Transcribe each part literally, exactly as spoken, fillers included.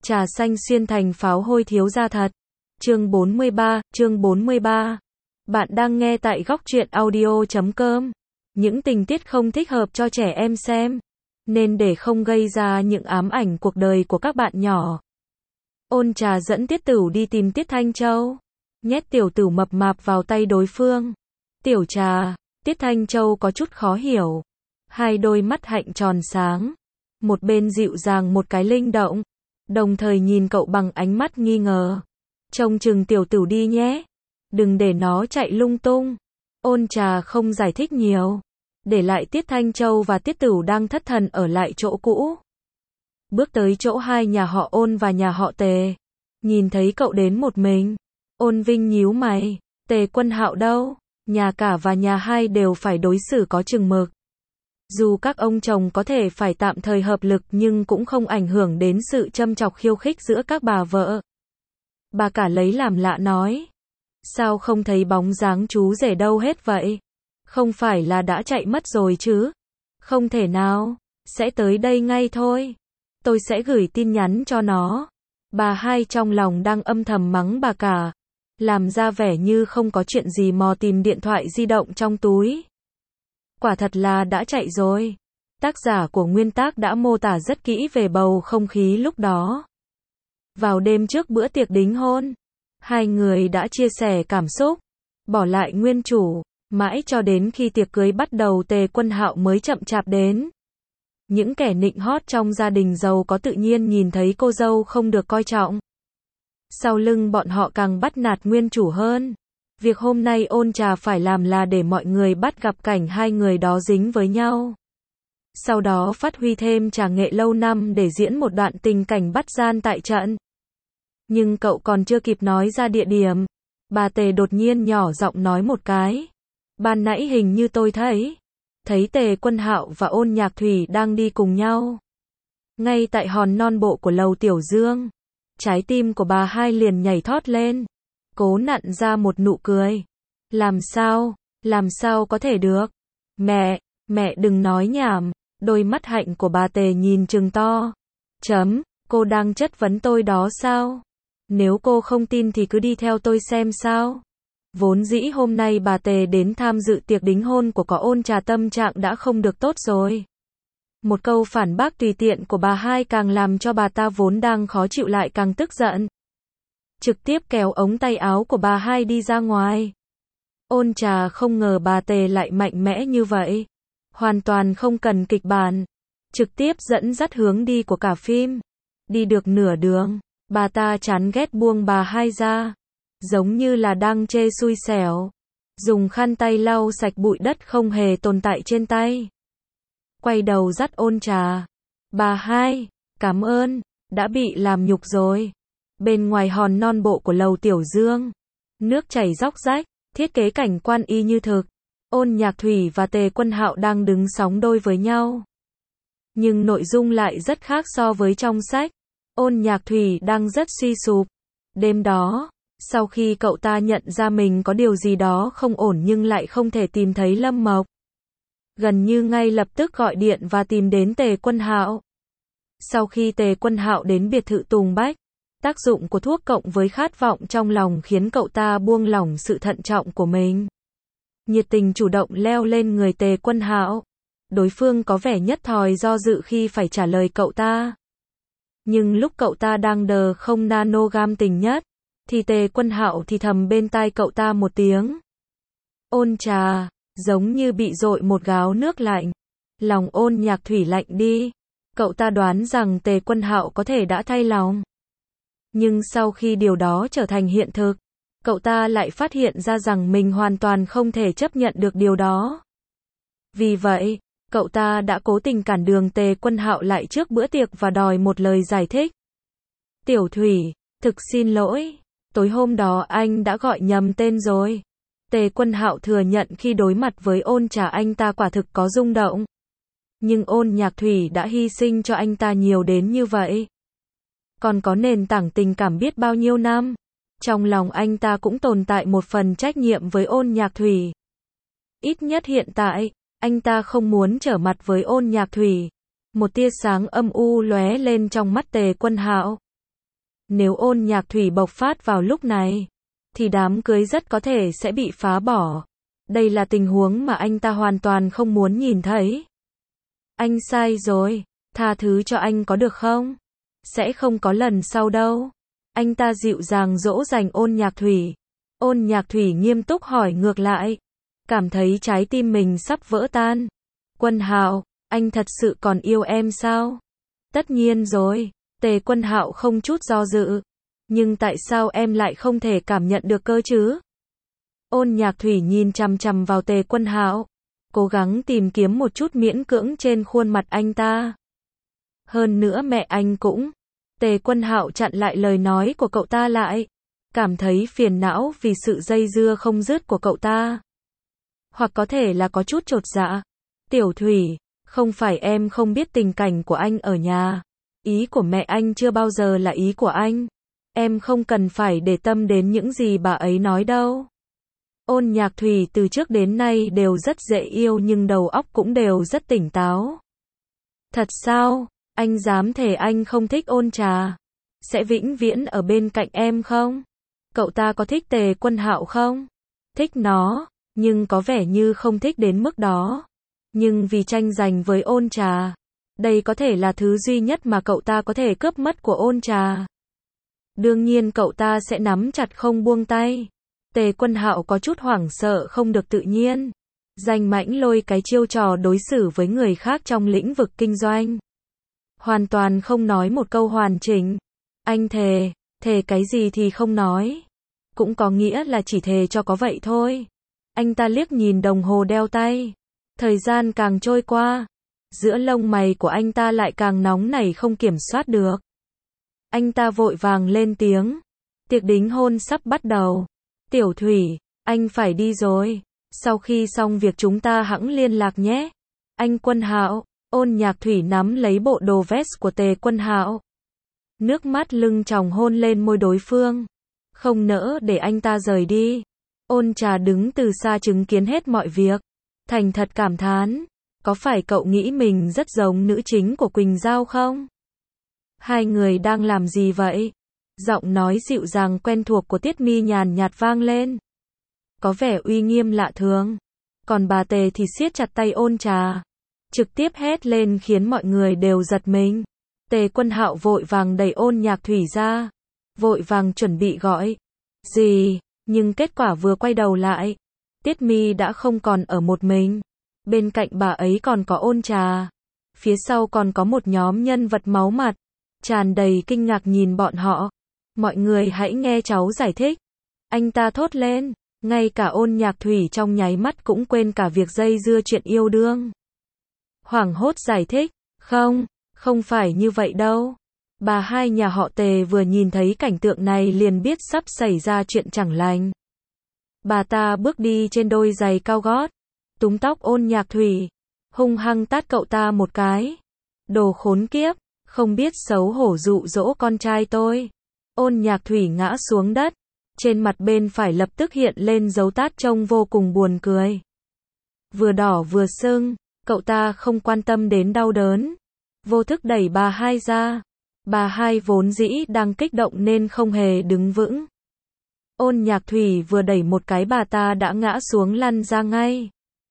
Trà xanh xuyên thành pháo hôi thiếu gia thật. Chương bốn mươi ba, chương bốn mươi ba. Bạn đang nghe tại góc truyện audio chấm com. Những tình tiết không thích hợp cho trẻ em xem, nên để không gây ra những ám ảnh cuộc đời của các bạn nhỏ. Ôn Trà dẫn Tiết Tửu đi tìm Tiết Thanh Châu, nhét tiểu tửu mập mạp vào tay đối phương. Tiểu Trà, Tiết Thanh Châu có chút khó hiểu. Hai đôi mắt hạnh tròn sáng, một bên dịu dàng một cái linh động, đồng thời nhìn cậu bằng ánh mắt nghi ngờ. Trông chừng tiểu tửu đi nhé, đừng để nó chạy lung tung. Ôn Trà không giải thích nhiều, để lại Tiết Thanh Châu và Tiết Tửu đang thất thần ở lại chỗ cũ. Bước tới chỗ hai nhà họ Ôn và nhà họ Tề, nhìn thấy cậu đến một mình. Ôn Vinh nhíu mày, Tề Quân Hạo đâu? Nhà cả và nhà hai đều phải đối xử có chừng mực. Dù các ông chồng có thể phải tạm thời hợp lực nhưng cũng không ảnh hưởng đến sự châm chọc khiêu khích giữa các bà vợ. Bà cả lấy làm lạ nói, sao không thấy bóng dáng chú rể đâu hết vậy? Không phải là đã chạy mất rồi chứ? Không thể nào, sẽ tới đây ngay thôi. Tôi sẽ gửi tin nhắn cho nó. Bà hai trong lòng đang âm thầm mắng bà cả, làm ra vẻ như không có chuyện gì mò tìm điện thoại di động trong túi. Quả thật là đã chạy rồi. Tác giả của nguyên tác đã mô tả rất kỹ về bầu không khí lúc đó. Vào đêm trước bữa tiệc đính hôn, hai người đã chia sẻ cảm xúc, bỏ lại nguyên chủ, mãi cho đến khi tiệc cưới bắt đầu Tề Quân Hạo mới chậm chạp đến. Những kẻ nịnh hót trong gia đình giàu có tự nhiên nhìn thấy cô dâu không được coi trọng. Sau lưng bọn họ càng bắt nạt nguyên chủ hơn. Việc hôm nay Ôn Trà phải làm là để mọi người bắt gặp cảnh hai người đó dính với nhau. Sau đó phát huy thêm trà nghệ lâu năm để diễn một đoạn tình cảnh bắt gian tại trận. Nhưng cậu còn chưa kịp nói ra địa điểm, bà Tề đột nhiên nhỏ giọng nói một cái. Ban nãy hình như tôi thấy, thấy Tề Quân Hạo và Ôn Nhạc Thủy đang đi cùng nhau. Ngay tại hòn non bộ của lầu Tiểu Dương, trái tim của bà hai liền nhảy thót lên, cố nặn ra một nụ cười. Làm sao, làm sao có thể được? Mẹ, mẹ đừng nói nhảm. Đôi mắt hạnh của bà Tề nhìn trừng to. Chấm, cô đang chất vấn tôi đó sao? Nếu cô không tin thì cứ đi theo tôi xem sao. Vốn dĩ hôm nay bà Tề đến tham dự tiệc đính hôn của có Ôn Trà tâm trạng đã không được tốt rồi. Một câu phản bác tùy tiện của bà hai càng làm cho bà ta vốn đang khó chịu lại càng tức giận. Trực tiếp kéo ống tay áo của bà hai đi ra ngoài. Ôn Trà không ngờ bà Tề lại mạnh mẽ như vậy. Hoàn toàn không cần kịch bản. Trực tiếp dẫn dắt hướng đi của cả phim. Đi được nửa đường, bà ta chán ghét buông bà hai ra. Giống như là đang chê xui xẻo. Dùng khăn tay lau sạch bụi đất không hề tồn tại trên tay. Quay đầu dắt Ôn Trà. Bà hai, cảm ơn, đã bị làm nhục rồi. Bên ngoài hòn non bộ của lầu Tiểu Dương, nước chảy róc rách, thiết kế cảnh quan y như thực. Ôn Nhạc Thủy và Tề Quân Hạo đang đứng sóng đôi với nhau. Nhưng nội dung lại rất khác so với trong sách. Ôn Nhạc Thủy đang rất suy sụp. Đêm đó, sau khi cậu ta nhận ra mình có điều gì đó không ổn nhưng lại không thể tìm thấy Lâm Mộc, gần như ngay lập tức gọi điện và tìm đến Tề Quân Hạo. Sau khi Tề Quân Hạo đến biệt thự Tùng Bách, tác dụng của thuốc cộng với khát vọng trong lòng khiến cậu ta buông lỏng sự thận trọng của mình. Nhiệt tình chủ động leo lên người Tề Quân Hạo. Đối phương có vẻ nhất thời do dự khi phải trả lời cậu ta. Nhưng lúc cậu ta đang đờ không nanogam tình nhất, thì Tề Quân Hạo thì thầm bên tai cậu ta một tiếng. Ôn Trà, giống như bị dội một gáo nước lạnh. Lòng Ôn Nhạc Thủy lạnh đi. Cậu ta đoán rằng Tề Quân Hạo có thể đã thay lòng. Nhưng sau khi điều đó trở thành hiện thực, cậu ta lại phát hiện ra rằng mình hoàn toàn không thể chấp nhận được điều đó. Vì vậy, cậu ta đã cố tình cản đường Tề Quân Hạo lại trước bữa tiệc và đòi một lời giải thích. Tiểu Thủy, thực xin lỗi, tối hôm đó anh đã gọi nhầm tên rồi. Tề Quân Hạo thừa nhận khi đối mặt với Ôn Trà anh ta quả thực có rung động. Nhưng Ôn Nhạc Thủy đã hy sinh cho anh ta nhiều đến như vậy. Còn có nền tảng tình cảm biết bao nhiêu năm. Trong lòng anh ta cũng tồn tại một phần trách nhiệm với Ôn Nhạc Thủy. Ít nhất hiện tại, anh ta không muốn trở mặt với Ôn Nhạc Thủy. Một tia sáng âm u lóe lên trong mắt Tề Quân Hạo. Nếu Ôn Nhạc Thủy bộc phát vào lúc này, thì đám cưới rất có thể sẽ bị phá bỏ. Đây là tình huống mà anh ta hoàn toàn không muốn nhìn thấy. Anh sai rồi, tha thứ cho anh có được không? Sẽ không có lần sau đâu. Anh ta dịu dàng dỗ dành Ôn Nhạc Thủy. Ôn Nhạc Thủy nghiêm túc hỏi ngược lại, cảm thấy trái tim mình sắp vỡ tan. Quân Hạo, anh thật sự còn yêu em sao? Tất nhiên rồi, Tề Quân Hạo không chút do dự. Nhưng tại sao em lại không thể cảm nhận được cơ chứ? Ôn Nhạc Thủy nhìn chằm chằm vào Tề Quân Hạo, cố gắng tìm kiếm một chút miễn cưỡng trên khuôn mặt anh ta. Hơn nữa mẹ anh cũng. Tề Quân Hạo chặn lại lời nói của cậu ta lại, cảm thấy phiền não vì sự dây dưa không dứt của cậu ta. Hoặc có thể là có chút chột dạ. Tiểu Thủy, không phải em không biết tình cảnh của anh ở nhà. Ý của mẹ anh chưa bao giờ là ý của anh. Em không cần phải để tâm đến những gì bà ấy nói đâu. Ôn Nhạc Thủy từ trước đến nay đều rất dễ yêu nhưng đầu óc cũng đều rất tỉnh táo. Thật sao? Anh dám thề anh không thích Ôn Trà? Sẽ vĩnh viễn ở bên cạnh em không? Cậu ta có thích Tề Quân Hạo không? Thích nó, nhưng có vẻ như không thích đến mức đó. Nhưng vì tranh giành với Ôn Trà, đây có thể là thứ duy nhất mà cậu ta có thể cướp mất của Ôn Trà. Đương nhiên cậu ta sẽ nắm chặt không buông tay. Tề Quân Hạo có chút hoảng sợ không được tự nhiên. Danh mãnh lôi cái chiêu trò đối xử với người khác trong lĩnh vực kinh doanh. Hoàn toàn không nói một câu hoàn chỉnh. Anh thề, thề cái gì thì không nói. Cũng có nghĩa là chỉ thề cho có vậy thôi. Anh ta liếc nhìn đồng hồ đeo tay. Thời gian càng trôi qua, giữa lông mày của anh ta lại càng nóng nảy không kiểm soát được. Anh ta vội vàng lên tiếng. Tiệc đính hôn sắp bắt đầu. Tiểu Thủy, anh phải đi rồi. Sau khi xong việc chúng ta hẵng liên lạc nhé. Anh Quân Hạo. Ôn Nhạc Thủy nắm lấy bộ đồ vest của Tề Quân Hạo. Nước mắt lưng tròng hôn lên môi đối phương. Không nỡ để anh ta rời đi. Ôn Trà đứng từ xa chứng kiến hết mọi việc. Thành thật cảm thán. Có phải cậu nghĩ mình rất giống nữ chính của Quỳnh Giao không? Hai người đang làm gì vậy? Giọng nói dịu dàng quen thuộc của Tiết Mi nhàn nhạt vang lên. Có vẻ uy nghiêm lạ thường. Còn bà Tề thì siết chặt tay Ôn Trà. Trực tiếp hét lên khiến mọi người đều giật mình. Tề Quân Hạo vội vàng đẩy Ôn Nhạc Thủy ra. Vội vàng chuẩn bị gọi. Gì? Nhưng kết quả vừa quay đầu lại. Tiết Mi đã không còn ở một mình. Bên cạnh bà ấy còn có Ôn Trà. Phía sau còn có một nhóm nhân vật máu mặt. Tràn đầy kinh ngạc nhìn bọn họ. Mọi người hãy nghe cháu giải thích. Anh ta thốt lên. Ngay cả Ôn Nhạc Thủy trong nháy mắt cũng quên cả việc dây dưa chuyện yêu đương. Hoảng hốt giải thích. Không, không phải như vậy đâu. Bà hai nhà họ Tề vừa nhìn thấy cảnh tượng này liền biết sắp xảy ra chuyện chẳng lành. Bà ta bước đi trên đôi giày cao gót. Túm tóc Ôn Nhạc Thủy. Hung hăng tát cậu ta một cái. Đồ khốn kiếp. Không biết xấu hổ dụ dỗ con trai tôi. Ôn Nhạc Thủy ngã xuống đất. Trên mặt bên phải lập tức hiện lên dấu tát trông vô cùng buồn cười. Vừa đỏ vừa sưng. Cậu ta không quan tâm đến đau đớn. Vô thức đẩy bà hai ra. Bà hai vốn dĩ đang kích động nên không hề đứng vững. Ôn Nhạc Thủy vừa đẩy một cái bà ta đã ngã xuống lăn ra ngay.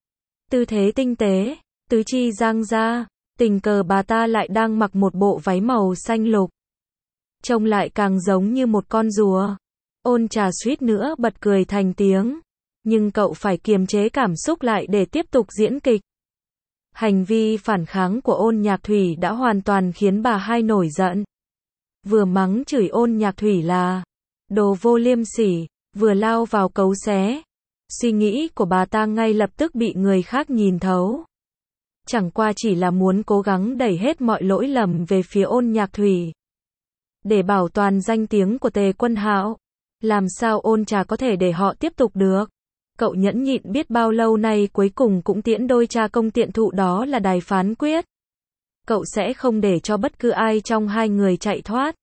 Tư thế tinh tế, tứ chi giang ra. Tình cờ bà ta lại đang mặc một bộ váy màu xanh lục. Trông lại càng giống như một con rùa. Ôn Trà suýt nữa bật cười thành tiếng. Nhưng cậu phải kiềm chế cảm xúc lại để tiếp tục diễn kịch. Hành vi phản kháng của Ôn Nhạc Thủy đã hoàn toàn khiến bà hai nổi giận. Vừa mắng chửi Ôn Nhạc Thủy là đồ vô liêm sỉ, vừa lao vào cấu xé. Suy nghĩ của bà ta ngay lập tức bị người khác nhìn thấu. Chẳng qua chỉ là muốn cố gắng đẩy hết mọi lỗi lầm về phía Ôn Nhạc Thủy. Để bảo toàn danh tiếng của Tề Quân Hạo. Làm sao Ôn Trà có thể để họ tiếp tục được? Cậu nhẫn nhịn biết bao lâu nay cuối cùng cũng tiễn đôi cha công tiện thụ đó là đài phán quyết. Cậu sẽ không để cho bất cứ ai trong hai người chạy thoát.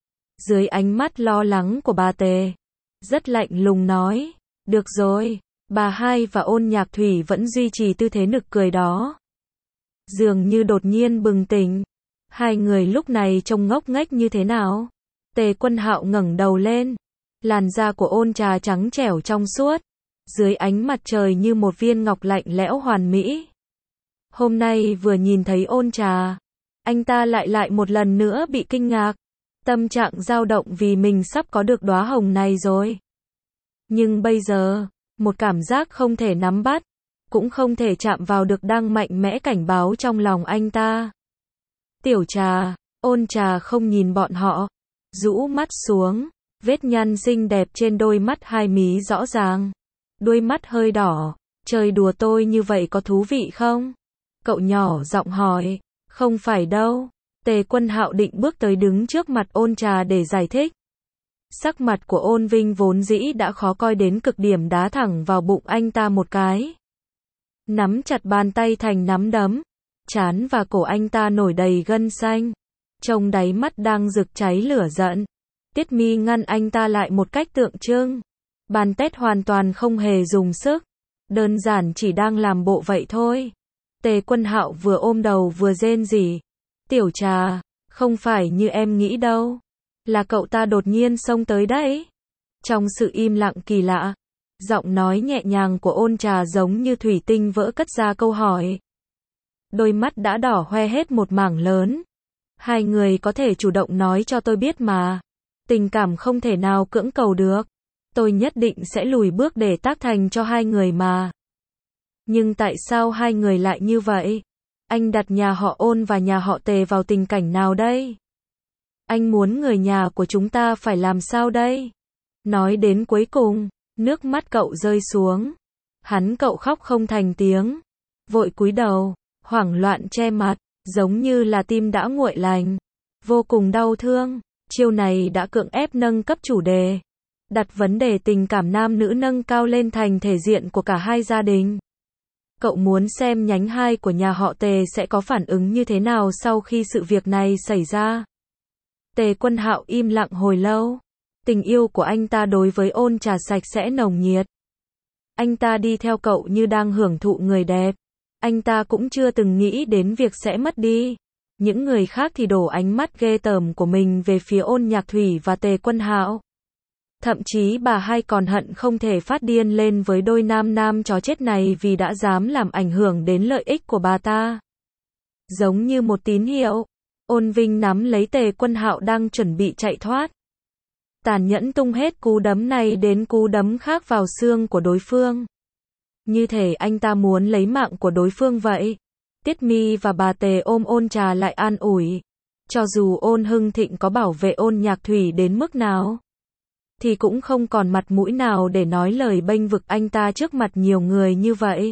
Dưới ánh mắt lo lắng của bà Tề, rất lạnh lùng nói. Được rồi, bà hai và Ôn Nhạc Thủy vẫn duy trì tư thế nực cười đó. Dường như đột nhiên bừng tỉnh. Hai người lúc này trông ngốc nghếch như thế nào? Tề Quân Hạo ngẩng đầu lên. Làn da của Ôn Trà trắng trẻo trong suốt, dưới ánh mặt trời như một viên ngọc lạnh lẽo hoàn mỹ. Hôm nay vừa nhìn thấy Ôn Trà, anh ta lại lại một lần nữa bị kinh ngạc. Tâm trạng dao động vì mình sắp có được đóa hồng này rồi. Nhưng bây giờ, một cảm giác không thể nắm bắt, cũng không thể chạm vào được đang mạnh mẽ cảnh báo trong lòng anh ta. Tiểu Trà, Ôn Trà không nhìn bọn họ, rũ mắt xuống, vết nhăn xinh đẹp trên đôi mắt hai mí rõ ràng. Đôi mắt hơi đỏ, chơi đùa tôi như vậy có thú vị không? Cậu nhỏ giọng hỏi, không phải đâu. Tề Quân Hạo định bước tới đứng trước mặt Ôn Trà để giải thích. Sắc mặt của Ôn Vinh vốn dĩ đã khó coi đến cực điểm đá thẳng vào bụng anh ta một cái. Nắm chặt bàn tay thành nắm đấm, trán và cổ anh ta nổi đầy gân xanh. Trong đáy mắt đang rực cháy lửa giận. Tiết Mi ngăn anh ta lại một cách tượng trưng. Bàn tét hoàn toàn không hề dùng sức, đơn giản chỉ đang làm bộ vậy thôi. Tề Quân Hạo vừa ôm đầu vừa rên rỉ. Tiểu Trà, không phải như em nghĩ đâu. Là cậu ta đột nhiên xông tới đấy. Trong sự im lặng kỳ lạ, giọng nói nhẹ nhàng của Ôn Trà giống như thủy tinh vỡ cất ra câu hỏi. Đôi mắt đã đỏ hoe hết một mảng lớn. Hai người có thể chủ động nói cho tôi biết mà. Tình cảm không thể nào cưỡng cầu được. Tôi nhất định sẽ lùi bước để tác thành cho hai người mà. Nhưng tại sao hai người lại như vậy? Anh đặt nhà họ Ôn và nhà họ Tề vào tình cảnh nào đây? Anh muốn người nhà của chúng ta phải làm sao đây? Nói đến cuối cùng, nước mắt cậu rơi xuống. Hắn cậu khóc không thành tiếng. Vội cúi đầu, hoảng loạn che mặt, giống như là tim đã nguội lạnh. Vô cùng đau thương, chiêu này đã cưỡng ép nâng cấp chủ đề. Đặt vấn đề tình cảm nam nữ nâng cao lên thành thể diện của cả hai gia đình. Cậu muốn xem nhánh hai của nhà họ Tề sẽ có phản ứng như thế nào sau khi sự việc này xảy ra. Tề Quân Hạo im lặng hồi lâu. Tình yêu của anh ta đối với Ôn Trà sạch sẽ nồng nhiệt. Anh ta đi theo cậu như đang hưởng thụ người đẹp. Anh ta cũng chưa từng nghĩ đến việc sẽ mất đi. Những người khác thì đổ ánh mắt ghê tởm của mình về phía Ôn Nhạc Thủy và Tề Quân Hạo. Thậm chí bà hai còn hận không thể phát điên lên với đôi nam nam chó chết này vì đã dám làm ảnh hưởng đến lợi ích của bà ta. Giống như một tín hiệu, Ôn Vinh nắm lấy Tề Quân Hạo đang chuẩn bị chạy thoát. Tàn nhẫn tung hết cú đấm này đến cú đấm khác vào xương của đối phương. Như thể anh ta muốn lấy mạng của đối phương vậy. Tiết Mi và bà Tề ôm Ôn Trà lại an ủi. Cho dù Ôn Hưng Thịnh có bảo vệ Ôn Nhạc Thủy đến mức nào, thì cũng không còn mặt mũi nào để nói lời bênh vực anh ta trước mặt nhiều người như vậy.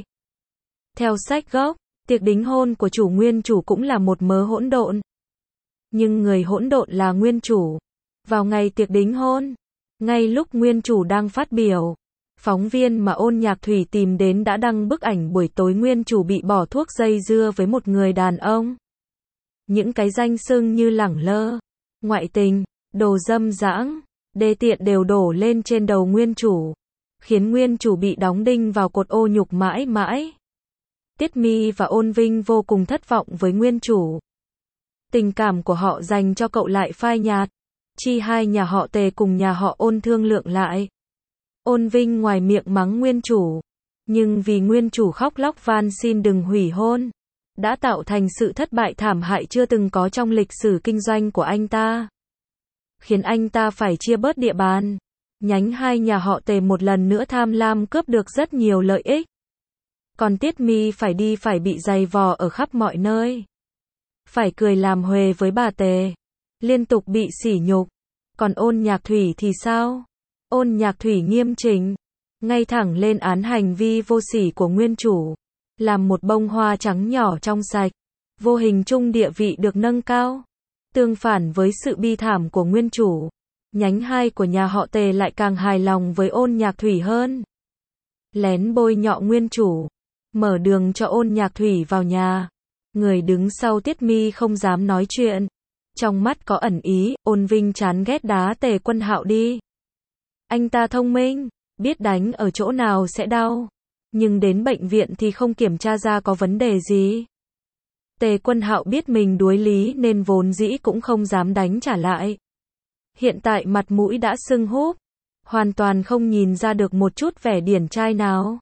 Theo sách gốc, tiệc đính hôn của chủ nguyên chủ cũng là một mớ hỗn độn. Nhưng người hỗn độn là nguyên chủ. Vào ngày tiệc đính hôn, ngay lúc nguyên chủ đang phát biểu, phóng viên mà Ôn Nhạc Thủy tìm đến đã đăng bức ảnh buổi tối nguyên chủ bị bỏ thuốc dây dưa với một người đàn ông. Những cái danh xưng như lẳng lơ, ngoại tình, đồ dâm dãng, đê tiện đều đổ lên trên đầu nguyên chủ, khiến nguyên chủ bị đóng đinh vào cột ô nhục mãi mãi. Tiết Mi và Ôn Vinh vô cùng thất vọng với nguyên chủ. Tình cảm của họ dành cho cậu lại phai nhạt. Chi hai nhà họ Tề cùng nhà họ Ôn thương lượng lại. Ôn Vinh ngoài miệng mắng nguyên chủ, nhưng vì nguyên chủ khóc lóc van xin đừng hủy hôn, đã tạo thành sự thất bại thảm hại chưa từng có trong lịch sử kinh doanh của anh ta. Khiến anh ta phải chia bớt địa bàn. Nhánh hai nhà họ Tề một lần nữa tham lam cướp được rất nhiều lợi ích. Còn Tiết Mi phải đi phải bị giày vò ở khắp mọi nơi. Phải cười làm huề với bà Tề. Liên tục bị sỉ nhục. Còn Ôn Nhạc Thủy thì sao? Ôn Nhạc Thủy nghiêm chỉnh, ngay thẳng lên án hành vi vô sỉ của nguyên chủ. Làm một bông hoa trắng nhỏ trong sạch. Vô hình chung địa vị được nâng cao. Tương phản với sự bi thảm của nguyên chủ, nhánh hai của nhà họ Tề lại càng hài lòng với Ôn Nhạc Thủy hơn. Lén bôi nhọ nguyên chủ, mở đường cho Ôn Nhạc Thủy vào nhà. Người đứng sau Tiết Mi không dám nói chuyện. Trong mắt có ẩn ý, Ôn Vinh chán ghét đá Tề Quân Hạo đi. Anh ta thông minh, biết đánh ở chỗ nào sẽ đau. Nhưng đến bệnh viện thì không kiểm tra ra có vấn đề gì. Tề Quân Hạo biết mình đuối lý nên vốn dĩ cũng không dám đánh trả lại. hiện tại mặt mũi đã sưng húp, hoàn toàn không nhìn ra được một chút vẻ điển trai nào.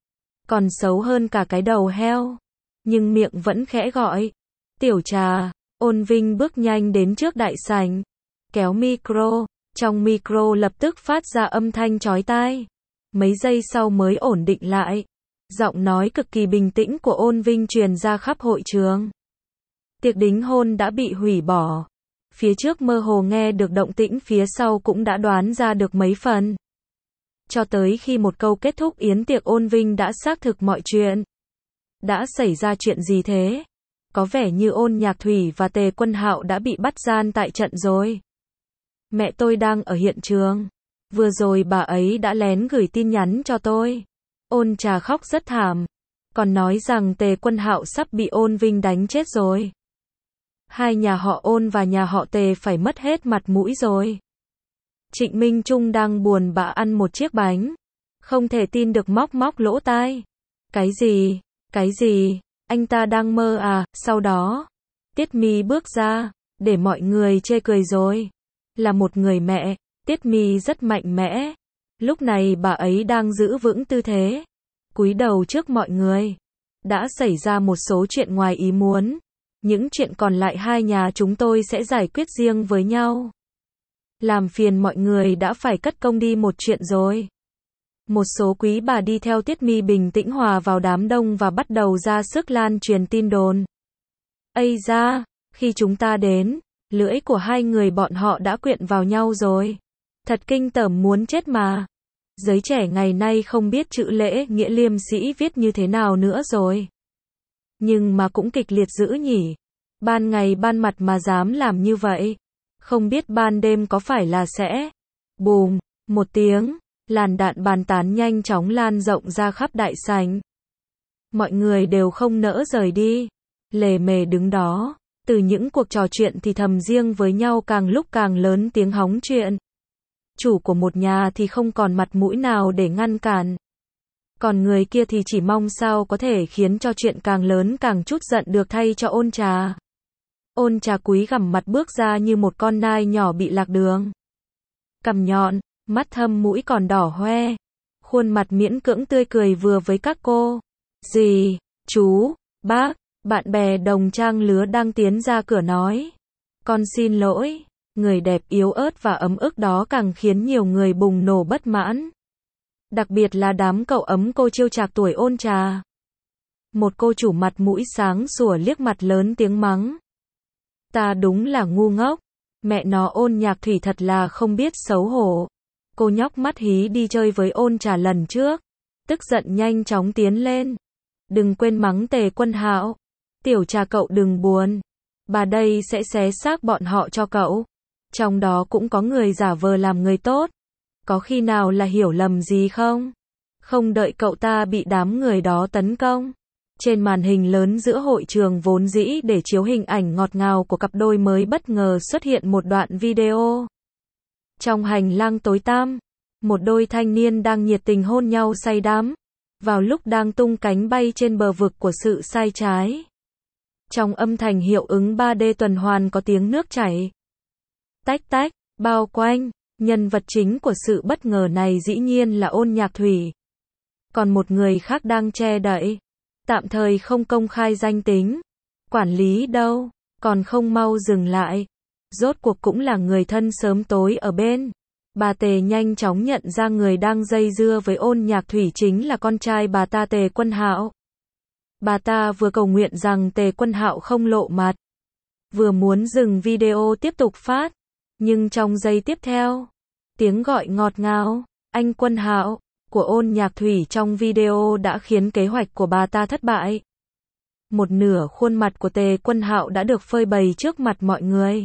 Còn xấu hơn cả cái đầu heo. Nhưng miệng vẫn khẽ gọi. Tiểu Trà. Ôn Vinh bước nhanh đến trước đại sảnh, kéo micro, trong micro lập tức phát ra âm thanh chói tai. Mấy giây sau mới ổn định lại. Giọng nói cực kỳ bình tĩnh của Ôn Vinh truyền ra khắp hội trường. Tiệc đính hôn đã bị hủy bỏ. Phía trước mơ hồ nghe được động tĩnh, phía sau cũng đã đoán ra được mấy phần. Cho tới khi một câu kết thúc yến tiệc, Ôn Vinh đã xác thực mọi chuyện. Đã xảy ra chuyện gì thế? Có vẻ như Ôn Nhạc Thủy và Tề Quân Hạo đã bị bắt gian tại trận rồi. Mẹ tôi đang ở hiện trường. Vừa rồi bà ấy đã lén gửi tin nhắn cho tôi. Ôn Trà khóc rất thảm. Còn nói rằng Tề Quân Hạo sắp bị Ôn Vinh đánh chết rồi. Hai nhà họ Ôn và nhà họ Tề phải mất hết mặt mũi rồi. Trịnh Minh Trung đang buồn bã ăn một chiếc bánh. Không thể tin được, móc móc lỗ tai. Cái gì? Cái gì? Anh ta đang mơ à? Sau đó, Tiết My bước ra, để mọi người chê cười rồi. Là một người mẹ, Tiết My rất mạnh mẽ. Lúc này bà ấy đang giữ vững tư thế, cúi đầu trước mọi người. Đã xảy ra một số chuyện ngoài ý muốn. Những chuyện còn lại hai nhà chúng tôi sẽ giải quyết riêng với nhau. Làm phiền mọi người đã phải cất công đi một chuyện rồi. Một số quý bà đi theo Tiết My bình tĩnh hòa vào đám đông và bắt đầu ra sức lan truyền tin đồn. Ây da, khi chúng ta đến, lưỡi của hai người bọn họ đã quyện vào nhau rồi. Thật kinh tởm muốn chết mà. Giới trẻ ngày nay không biết chữ lễ nghĩa liêm sĩ viết như thế nào nữa rồi. Nhưng mà cũng kịch liệt dữ nhỉ. Ban ngày ban mặt mà dám làm như vậy. Không biết ban đêm có phải là sẽ... Bùm, một tiếng, làn đạn bàn tán nhanh chóng lan rộng ra khắp đại sảnh. Mọi người đều không nỡ rời đi. Lề mề đứng đó. Từ những cuộc trò chuyện thì thầm riêng với nhau càng lúc càng lớn tiếng hóng chuyện. Chủ của một nhà thì không còn mặt mũi nào để ngăn cản. Còn người kia thì chỉ mong sao có thể khiến cho chuyện càng lớn càng chút giận được thay cho Ôn Trà. Ôn Trà cúi gằm mặt bước ra như một con nai nhỏ bị lạc đường. Cằm nhọn, mắt thâm, mũi còn đỏ hoe. Khuôn mặt miễn cưỡng tươi cười vừa với các cô. Dì, chú, bác, bạn bè đồng trang lứa đang tiến ra cửa nói. Con xin lỗi. Người đẹp yếu ớt và ấm ức đó càng khiến nhiều người bùng nổ bất mãn. Đặc biệt là đám cậu ấm cô chiêu chạc tuổi Ôn Trà. Một cô chủ mặt mũi sáng sủa liếc mặt lớn tiếng mắng. Ta đúng là ngu ngốc. Mẹ nó, Ôn Nhạc Thủy thật là không biết xấu hổ. Cô nhóc mắt hí đi chơi với Ôn Trà lần trước. Tức giận nhanh chóng tiến lên. Đừng quên mắng Tề Quân Hạo. Tiểu Trà cậu đừng buồn. Bà đây sẽ xé xác bọn họ cho cậu. Trong đó cũng có người giả vờ làm người tốt. Có khi nào là hiểu lầm gì không? Không đợi cậu ta bị đám người đó tấn công. Trên màn hình lớn giữa hội trường vốn dĩ để chiếu hình ảnh ngọt ngào của cặp đôi mới bất ngờ xuất hiện một đoạn video. Trong hành lang tối tăm, một đôi thanh niên đang nhiệt tình hôn nhau say đắm. Vào lúc đang tung cánh bay trên bờ vực của sự sai trái. Trong âm thanh hiệu ứng ba D tuần hoàn có tiếng nước chảy. Tách tách, bao quanh. Nhân vật chính của sự bất ngờ này dĩ nhiên là Ôn Nhạc Thủy. Còn một người khác đang che đậy. Tạm thời không công khai danh tính. Quản lý đâu? Còn không mau dừng lại. Rốt cuộc cũng là người thân sớm tối ở bên. Bà Tề nhanh chóng nhận ra người đang dây dưa với Ôn Nhạc Thủy chính là con trai bà ta, Tề Quân Hạo. Bà ta vừa cầu nguyện rằng Tề Quân Hạo không lộ mặt. Vừa muốn dừng video tiếp tục phát. Nhưng trong giây tiếp theo, tiếng gọi ngọt ngào, anh Quân Hạo, của Ôn Nhạc Thủy trong video đã khiến kế hoạch của bà ta thất bại. Một nửa khuôn mặt của Tề Quân Hạo đã được phơi bày trước mặt mọi người.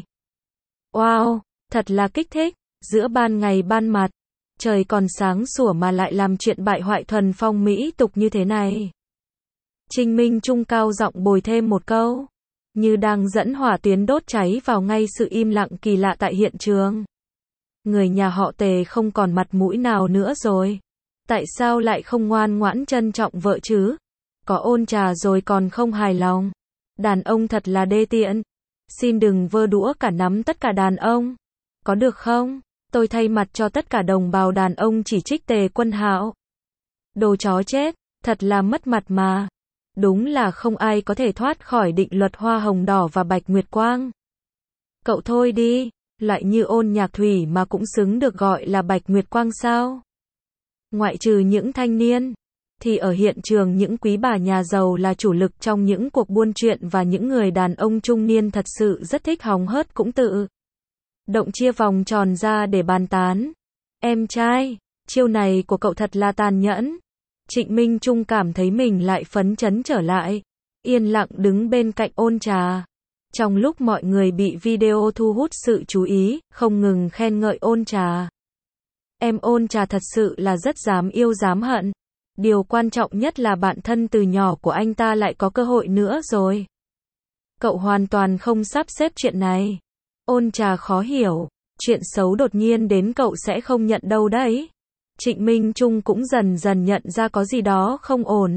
Wow, thật là kích thích, giữa ban ngày ban mặt, trời còn sáng sủa mà lại làm chuyện bại hoại thuần phong mỹ tục như thế này. Trịnh Minh Trung cao giọng bồi thêm một câu. Như đang dẫn hỏa tuyến đốt cháy vào ngay sự im lặng kỳ lạ tại hiện trường. Người nhà họ Tề không còn mặt mũi nào nữa rồi. Tại sao lại không ngoan ngoãn trân trọng vợ chứ? Có Ôn Trà rồi còn không hài lòng. Đàn ông thật là đê tiện. Xin đừng vơ đũa cả nắm tất cả đàn ông. Có được không? Tôi thay mặt cho tất cả đồng bào đàn ông chỉ trích Tề Quân Hạo. Đồ chó chết, thật là mất mặt mà. Đúng là không ai có thể thoát khỏi định luật hoa hồng đỏ và bạch nguyệt quang. Cậu thôi đi, lại như Ôn Nhạc Thủy mà cũng xứng được gọi là bạch nguyệt quang sao? Ngoại trừ những thanh niên, thì ở hiện trường những quý bà nhà giàu là chủ lực trong những cuộc buôn chuyện và những người đàn ông trung niên thật sự rất thích hóng hớt cũng tự động chia vòng tròn ra để bàn tán. Em trai, chiêu này của cậu thật là tàn nhẫn. Trịnh Minh Trung cảm thấy mình lại phấn chấn trở lại, yên lặng đứng bên cạnh Ôn Trà. Trong lúc mọi người bị video thu hút sự chú ý, không ngừng khen ngợi Ôn Trà. Em Ôn Trà thật sự là rất dám yêu dám hận. Điều quan trọng nhất là bạn thân từ nhỏ của anh ta lại có cơ hội nữa rồi. Cậu hoàn toàn không sắp xếp chuyện này. Ôn Trà khó hiểu, chuyện xấu đột nhiên đến cậu sẽ không nhận đâu đấy. Trịnh Minh Trung cũng dần dần nhận ra có gì đó không ổn.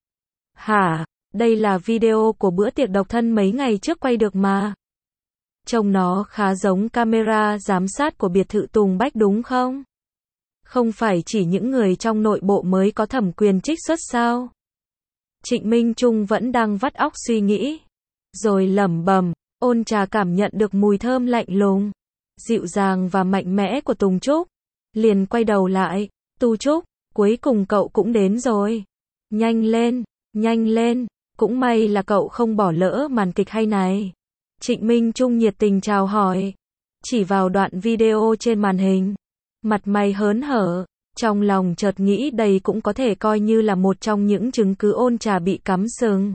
Hả, đây là video của bữa tiệc độc thân mấy ngày trước quay được mà. Trông nó khá giống camera giám sát của biệt thự Tùng Bách đúng không? Không phải chỉ những người trong nội bộ mới có thẩm quyền trích xuất sao? Trịnh Minh Trung vẫn đang vắt óc suy nghĩ. Rồi lẩm bẩm, Ôn Trà cảm nhận được mùi thơm lạnh lùng, dịu dàng và mạnh mẽ của Tùng Trúc. Liền quay đầu lại, Tu Trúc, cuối cùng cậu cũng đến rồi. Nhanh lên, nhanh lên, cũng may là cậu không bỏ lỡ màn kịch hay này. Trịnh Minh Trung nhiệt tình chào hỏi, chỉ vào đoạn video trên màn hình. Mặt mày hớn hở, trong lòng chợt nghĩ đây cũng có thể coi như là một trong những chứng cứ Ôn Trà bị cắm sừng.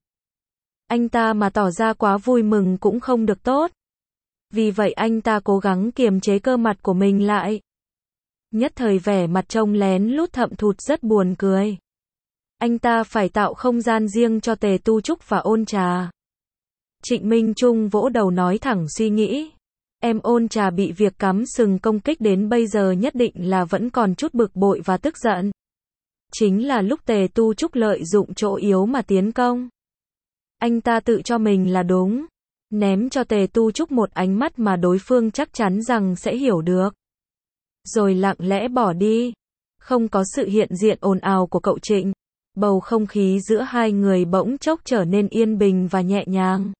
Anh ta mà tỏ ra quá vui mừng cũng không được tốt. Vì vậy anh ta cố gắng kiềm chế cơ mặt của mình lại. Nhất thời vẻ mặt trông lén lút thậm thụt rất buồn cười. Anh ta phải tạo không gian riêng cho Tề Tu Trúc và Ôn Trà. Trịnh Minh Trung vỗ đầu nói thẳng suy nghĩ. Em Ôn Trà bị việc cắm sừng công kích đến bây giờ nhất định là vẫn còn chút bực bội và tức giận. Chính là lúc Tề Tu Trúc lợi dụng chỗ yếu mà tiến công. Anh ta tự cho mình là đúng. Ném cho Tề Tu Trúc một ánh mắt mà đối phương chắc chắn rằng sẽ hiểu được. Rồi lặng lẽ bỏ đi. Không có sự hiện diện ồn ào của cậu Trịnh. Bầu không khí giữa hai người bỗng chốc trở nên yên bình và nhẹ nhàng.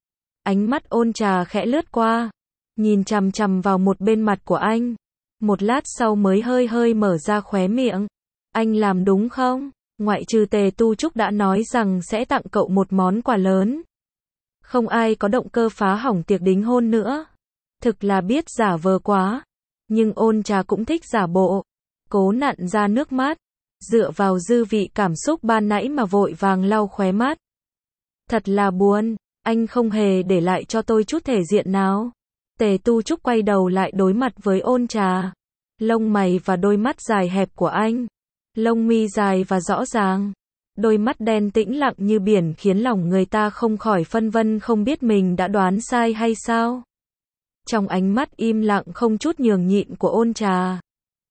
Ánh mắt Ôn Trà khẽ lướt qua, nhìn chằm chằm vào một bên mặt của anh. Một lát sau mới hơi hơi mở ra khóe miệng. Anh làm đúng không? Ngoại trừ Tề Tu Trúc đã nói rằng sẽ tặng cậu một món quà lớn. Không ai có động cơ phá hỏng tiệc đính hôn nữa. Thực là biết giả vờ quá. Nhưng Ôn Trà cũng thích giả bộ. Cố nặn ra nước mắt. Dựa vào dư vị cảm xúc ban nãy mà vội vàng lau khóe mắt. Thật là buồn. Anh không hề để lại cho tôi chút thể diện nào. Tề Tu Trúc quay đầu lại đối mặt với Ôn Trà. Lông mày và đôi mắt dài hẹp của anh. Lông mi dài và rõ ràng. Đôi mắt đen tĩnh lặng như biển khiến lòng người ta không khỏi phân vân không biết mình đã đoán sai hay sao. Trong ánh mắt im lặng không chút nhường nhịn của Ôn Trà,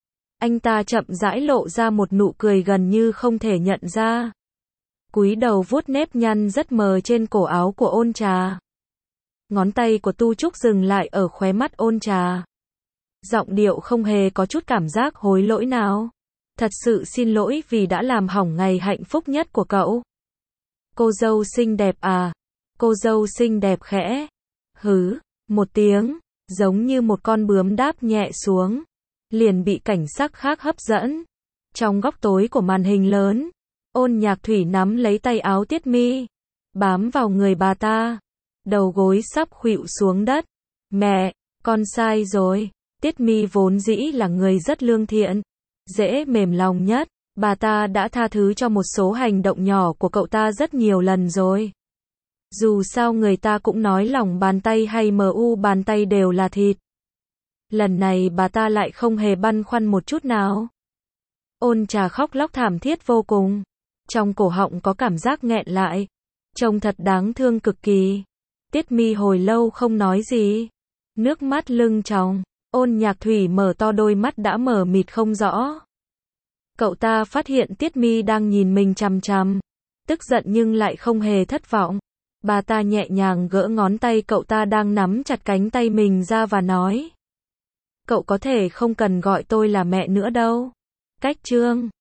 anh ta chậm rãi lộ ra một nụ cười gần như không thể nhận ra. Cúi đầu vuốt nếp nhăn rất mờ trên cổ áo của Ôn Trà. Ngón tay của Tu Trúc dừng lại ở khóe mắt Ôn Trà. Giọng điệu không hề có chút cảm giác hối lỗi nào. Thật sự xin lỗi vì đã làm hỏng ngày hạnh phúc nhất của cậu. Cô dâu xinh đẹp à? Cô dâu xinh đẹp khẽ. Hứ, một tiếng, giống như một con bướm đáp nhẹ xuống. Liền bị cảnh sắc khác hấp dẫn. Trong góc tối của màn hình lớn, Ôn Nhạc Thủy nắm lấy tay áo Tiết Mi, bám vào người bà ta. Đầu gối sắp khuỵu xuống đất. Mẹ, con sai rồi. Tiết Mi vốn dĩ là người rất lương thiện, dễ mềm lòng nhất. Bà ta đã tha thứ cho một số hành động nhỏ của cậu ta rất nhiều lần rồi. Dù sao người ta cũng nói lòng bàn tay hay mu bàn tay đều là thịt. Lần này bà ta lại không hề băn khoăn một chút nào. Ôn Trà khóc lóc thảm thiết vô cùng. Trong cổ họng có cảm giác nghẹn lại. Trông thật đáng thương cực kỳ. Tiết Mi hồi lâu không nói gì. Nước mắt lưng tròng. Ôn Nhạc Thủy mở to đôi mắt đã mờ mịt không rõ. Cậu ta phát hiện Tiết Mi đang nhìn mình chằm chằm. Tức giận nhưng lại không hề thất vọng. Bà ta nhẹ nhàng gỡ ngón tay cậu ta đang nắm chặt cánh tay mình ra và nói. cậu có thể không cần gọi tôi là mẹ nữa đâu. Cách chương